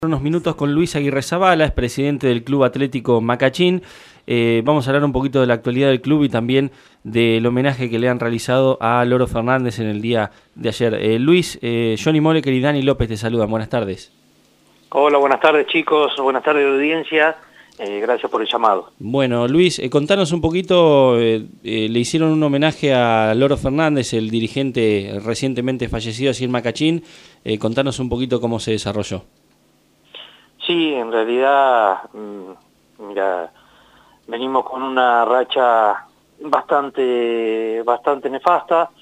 Unos minutos con Luis Aguirre Zabala, es presidente del Club Atlético Macachín. Vamos a hablar un poquito de la actualidad del club y también del homenaje que le han realizado a Loro Fernández en el día de ayer. Luis, Johnny Moleker y Dani López te saludan. Buenas tardes. Hola, buenas tardes chicos, buenas tardes audiencia, gracias por el llamado. Bueno, Luis, contanos un poquito, le hicieron un homenaje a Loro Fernández, el dirigente recientemente fallecido así en Macachín. Contanos un poquito cómo se desarrolló. Sí, en realidad, mira, venimos con una racha bastante nefasta,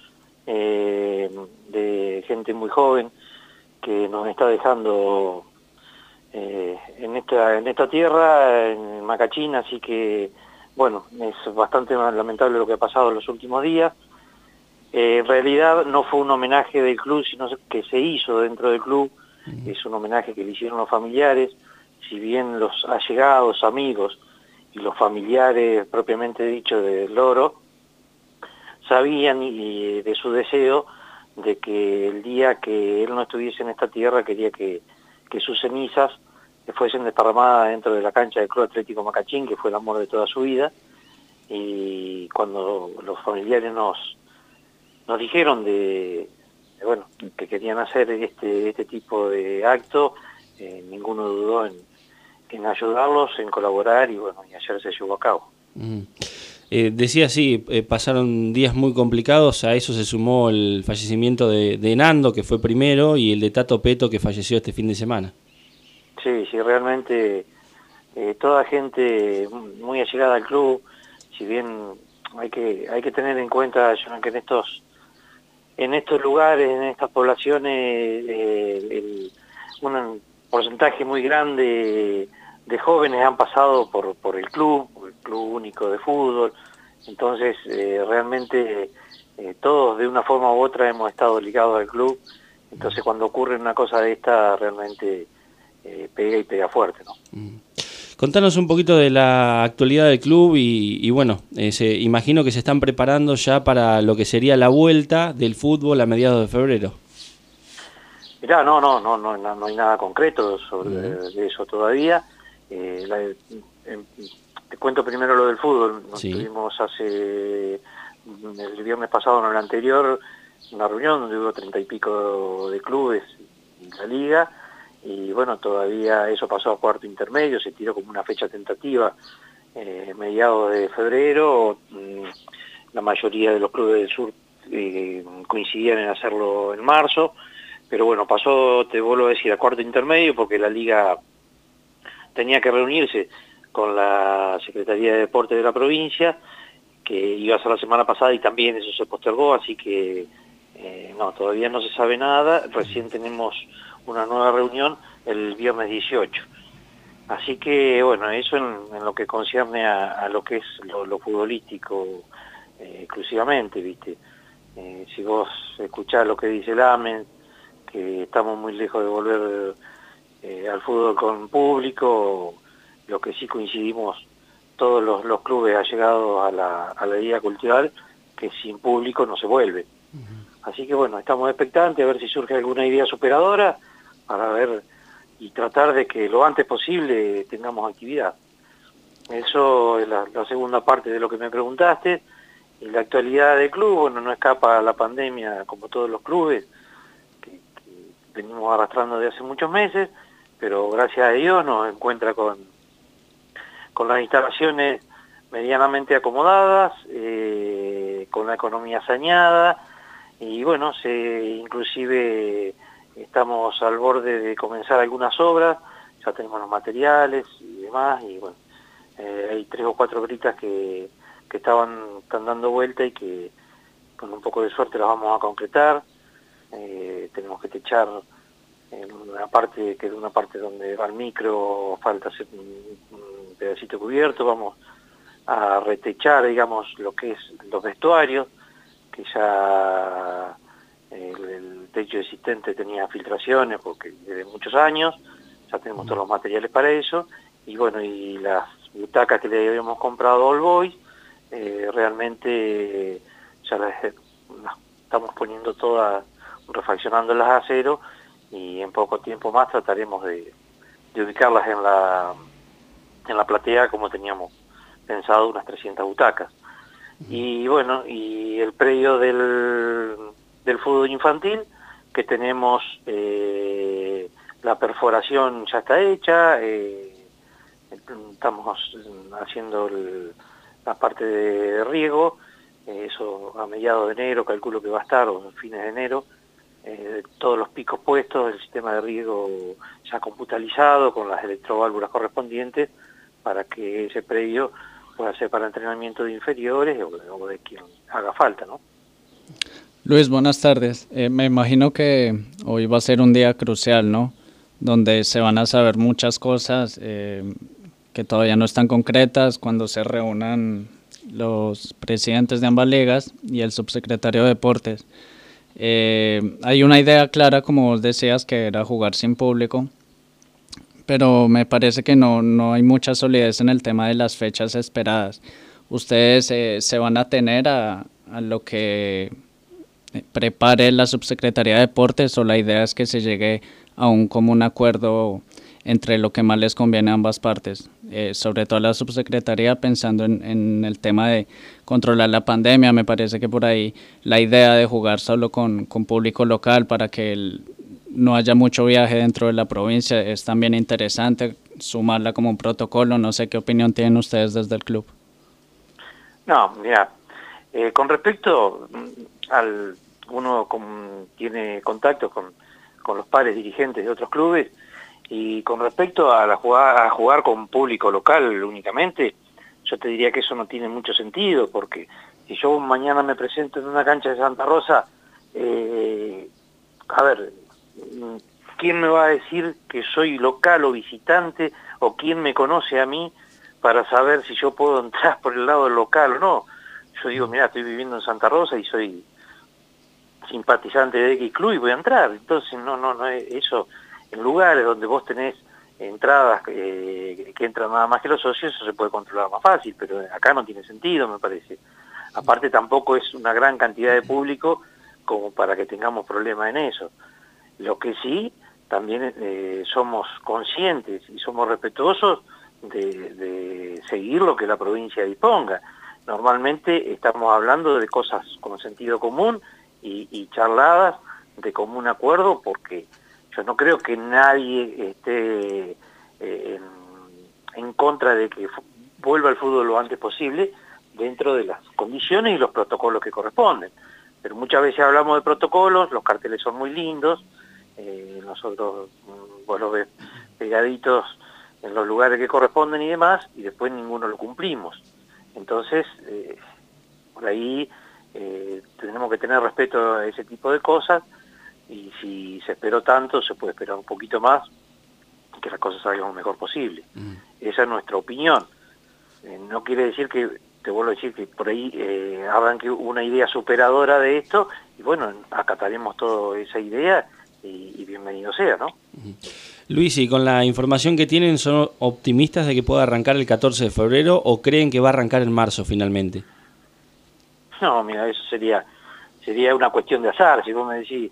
de gente muy joven que nos está dejando en esta tierra, en Macachín, así que, bueno, es bastante lamentable lo que ha pasado en los últimos días. En realidad no fue un homenaje del club, sino que se hizo dentro del club. Es un homenaje que le hicieron los familiares, si bien los allegados, amigos y los familiares propiamente dicho de Loro sabían y de su deseo de que el día que él no estuviese en esta tierra quería que sus cenizas fuesen desparramadas dentro de la cancha del Club Atlético Macachín, que fue el amor de toda su vida. Y cuando los familiares nos dijeron bueno, que querían hacer este tipo de acto, ninguno dudó en ayudarlos, en colaborar, y bueno, y ayer se llevó a cabo. Decía sí, pasaron días muy complicados, a eso se sumó el fallecimiento de Nando, que fue primero, y el de Tato Peto, que falleció este fin de semana. Sí, realmente toda gente muy allegada al club, si bien hay que tener en cuenta que en estos lugares, en estas poblaciones, un porcentaje muy grande de jóvenes han pasado por el club único de fútbol. Entonces realmente todos de una forma u otra hemos estado ligados al club. Entonces cuando ocurre una cosa de esta realmente pega y pega fuerte, ¿no? Contanos un poquito de la actualidad del club y bueno, imagino que se están preparando ya para lo que sería la vuelta del fútbol a mediados de febrero. Mirá, no hay nada concreto sobre eso todavía. Te cuento primero lo del fútbol. Sí. Tuvimos el viernes pasado, en el anterior, una reunión donde hubo 30 y pico de clubes en la liga, y bueno, todavía eso pasó a cuarto intermedio, se tiró como una fecha tentativa, mediados de febrero. La mayoría de los clubes del sur coincidían en hacerlo en marzo, pero bueno, pasó, te vuelvo a decir, a cuarto intermedio, porque la liga tenía que reunirse con la Secretaría de Deportes de la provincia, que iba a ser la semana pasada, y también eso se postergó, así que no, todavía no se sabe nada. Recién tenemos una nueva reunión el viernes 18. Así que bueno, eso en lo que concierne a lo que es lo futbolístico exclusivamente, ¿viste? Si vos escuchás lo que dice el AMEN, que estamos muy lejos de volver al fútbol con público, lo que sí coincidimos todos los clubes allegados a la liga cultural, que sin público no se vuelve. Así que bueno, estamos expectantes a ver si surge alguna idea superadora para ver y tratar de que lo antes posible tengamos actividad. Eso es la segunda parte de lo que me preguntaste. Y la actualidad del club, bueno, no escapa a la pandemia como todos los clubes, que venimos arrastrando de hace muchos meses, pero gracias a Dios nos encuentra con las instalaciones medianamente acomodadas, con la economía saneada, y bueno, inclusive estamos al borde de comenzar algunas obras, ya tenemos los materiales y demás, y bueno, hay 3 o 4 britas que están dando vuelta y que con un poco de suerte las vamos a concretar. Tenemos que techar en una parte donde va el micro, falta hacer un pedacito cubierto. Vamos a retechar, digamos, lo que es los vestuarios, que ya el techo existente tenía filtraciones porque desde muchos años, ya tenemos todos los materiales para eso, y bueno, y las butacas que le habíamos comprado a All Boys, realmente ya las estamos poniendo todas, refaccionándolas a cero, y en poco tiempo más trataremos de ubicarlas en la platea como teníamos pensado, unas 300 butacas. Y bueno, y el predio del fútbol infantil, que tenemos la perforación ya está hecha, estamos haciendo la parte de riego, eso a mediados de enero calculo que va a estar, o fines de enero, todos los picos puestos, el sistema de riego ya computalizado con las electroválvulas correspondientes para que ese predio pueda ser para entrenamiento de inferiores o de quien haga falta, ¿no? Luis, buenas tardes. Me imagino que hoy va a ser un día crucial, ¿no? Donde se van a saber muchas cosas que todavía no están concretas cuando se reúnan los presidentes de ambas ligas y el subsecretario de Deportes. Hay una idea clara, como vos decías, que era jugar sin público, pero me parece que no hay mucha solidez en el tema de las fechas esperadas. ¿Ustedes se van a tener a lo que prepare la subsecretaría de Deportes, o la idea es que se llegue a un común acuerdo entre lo que más les conviene a ambas partes? Sobre todo la subsecretaría, pensando en el tema de controlar la pandemia. Me parece que por ahí la idea de jugar solo con público local para que no haya mucho viaje dentro de la provincia es también interesante, sumarla como un protocolo. No sé qué opinión tienen ustedes desde el club. No, mira, con respecto uno tiene contactos con los pares dirigentes de otros clubes, y con respecto a jugar con público local únicamente, yo te diría que eso no tiene mucho sentido, porque si yo mañana me presento en una cancha de Santa Rosa, a ver, ¿quién me va a decir que soy local o visitante, o quién me conoce a mí para saber si yo puedo entrar por el lado del local o no? Yo digo, mira, estoy viviendo en Santa Rosa y soy simpatizante de X club y voy a entrar. Entonces no eso, en lugares donde vos tenés entradas que entran nada más que los socios, eso se puede controlar más fácil, pero acá no tiene sentido, me parece. Aparte tampoco es una gran cantidad de público como para que tengamos problemas en eso. Lo que sí, también somos conscientes y somos respetuosos de seguir lo que la provincia disponga. Normalmente estamos hablando de cosas con sentido común y charladas de común acuerdo, porque yo no creo que nadie esté en contra de que vuelva el fútbol lo antes posible, dentro de las condiciones y los protocolos que corresponden. Pero muchas veces hablamos de protocolos, los carteles son muy lindos, nosotros vos los ves pegaditos en los lugares que corresponden y demás, y después ninguno lo cumplimos. Entonces, por ahí tenemos que tener respeto a ese tipo de cosas, y si se esperó tanto, se puede esperar un poquito más, que las cosas salgan lo mejor posible. Esa es nuestra opinión. No quiere decir que, te vuelvo a decir, que por ahí arranque una idea superadora de esto, y bueno, acataremos toda esa idea, y bienvenido sea, ¿no? Luis, y con la información que tienen, ¿son optimistas de que pueda arrancar el 14 de febrero o creen que va a arrancar en marzo finalmente? No, mira, eso sería una cuestión de azar. Si vos me decís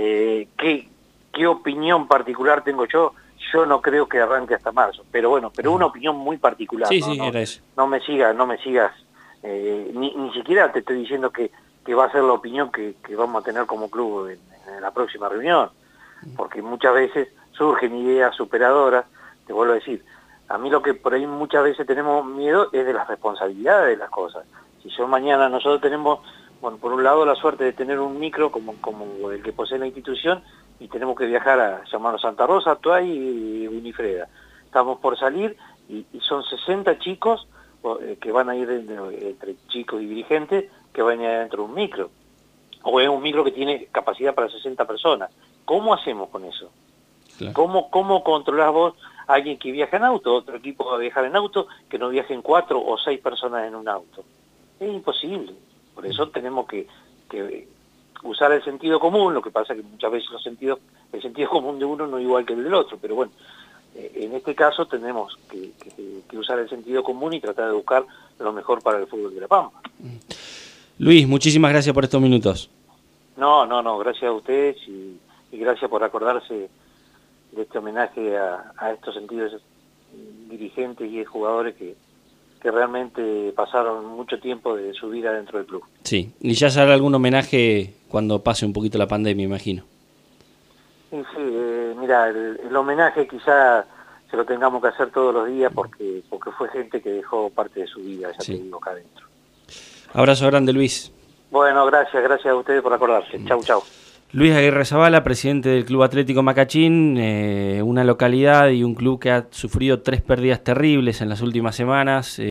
qué opinión particular tengo yo no creo que arranque hasta marzo, pero bueno, una opinión muy particular. Sí, ¿no? sí, era eso. No me sigas, ni siquiera te estoy diciendo que va a ser la opinión que vamos a tener como club en la próxima reunión, porque muchas veces surgen ideas superadoras. Te vuelvo a decir, a mí lo que por ahí muchas veces tenemos miedo es de las responsabilidades de las cosas. Si mañana nosotros tenemos, bueno, por un lado la suerte de tener un micro como el que posee la institución, y tenemos que viajar a llamarnos Santa Rosa, Tuay y Winifreda. Estamos por salir y son 60 chicos que van a ir entre chicos y dirigentes, que van a ir dentro de un micro. O es un micro que tiene capacidad para 60 personas. ¿Cómo hacemos con eso? Claro. ¿Cómo controlás vos a alguien que viaja en auto, otro equipo va a viajar en auto, que no viajen 4 o 6 personas en un auto? Es imposible. Por eso tenemos que usar el sentido común. Lo que pasa es que muchas veces el sentido común de uno no es igual que el del otro, pero bueno, en este caso tenemos que usar el sentido común y tratar de buscar lo mejor para el fútbol de La Pampa. Luis, muchísimas gracias por estos minutos. No, gracias a ustedes y gracias por acordarse este homenaje a estos sentidos dirigentes y jugadores que realmente pasaron mucho tiempo de su vida dentro del club. Sí, y ya se hará algún homenaje cuando pase un poquito la pandemia, imagino. Sí, mira, el homenaje quizá se lo tengamos que hacer todos los días porque fue gente que dejó parte de su vida, ya te digo, acá adentro. Abrazo grande, Luis. Bueno, gracias a ustedes por acordarse. Chau, chau. Luis Aguirre Zabala, presidente del Club Atlético Macachín, una localidad y un club que ha sufrido 3 pérdidas terribles en las últimas semanas.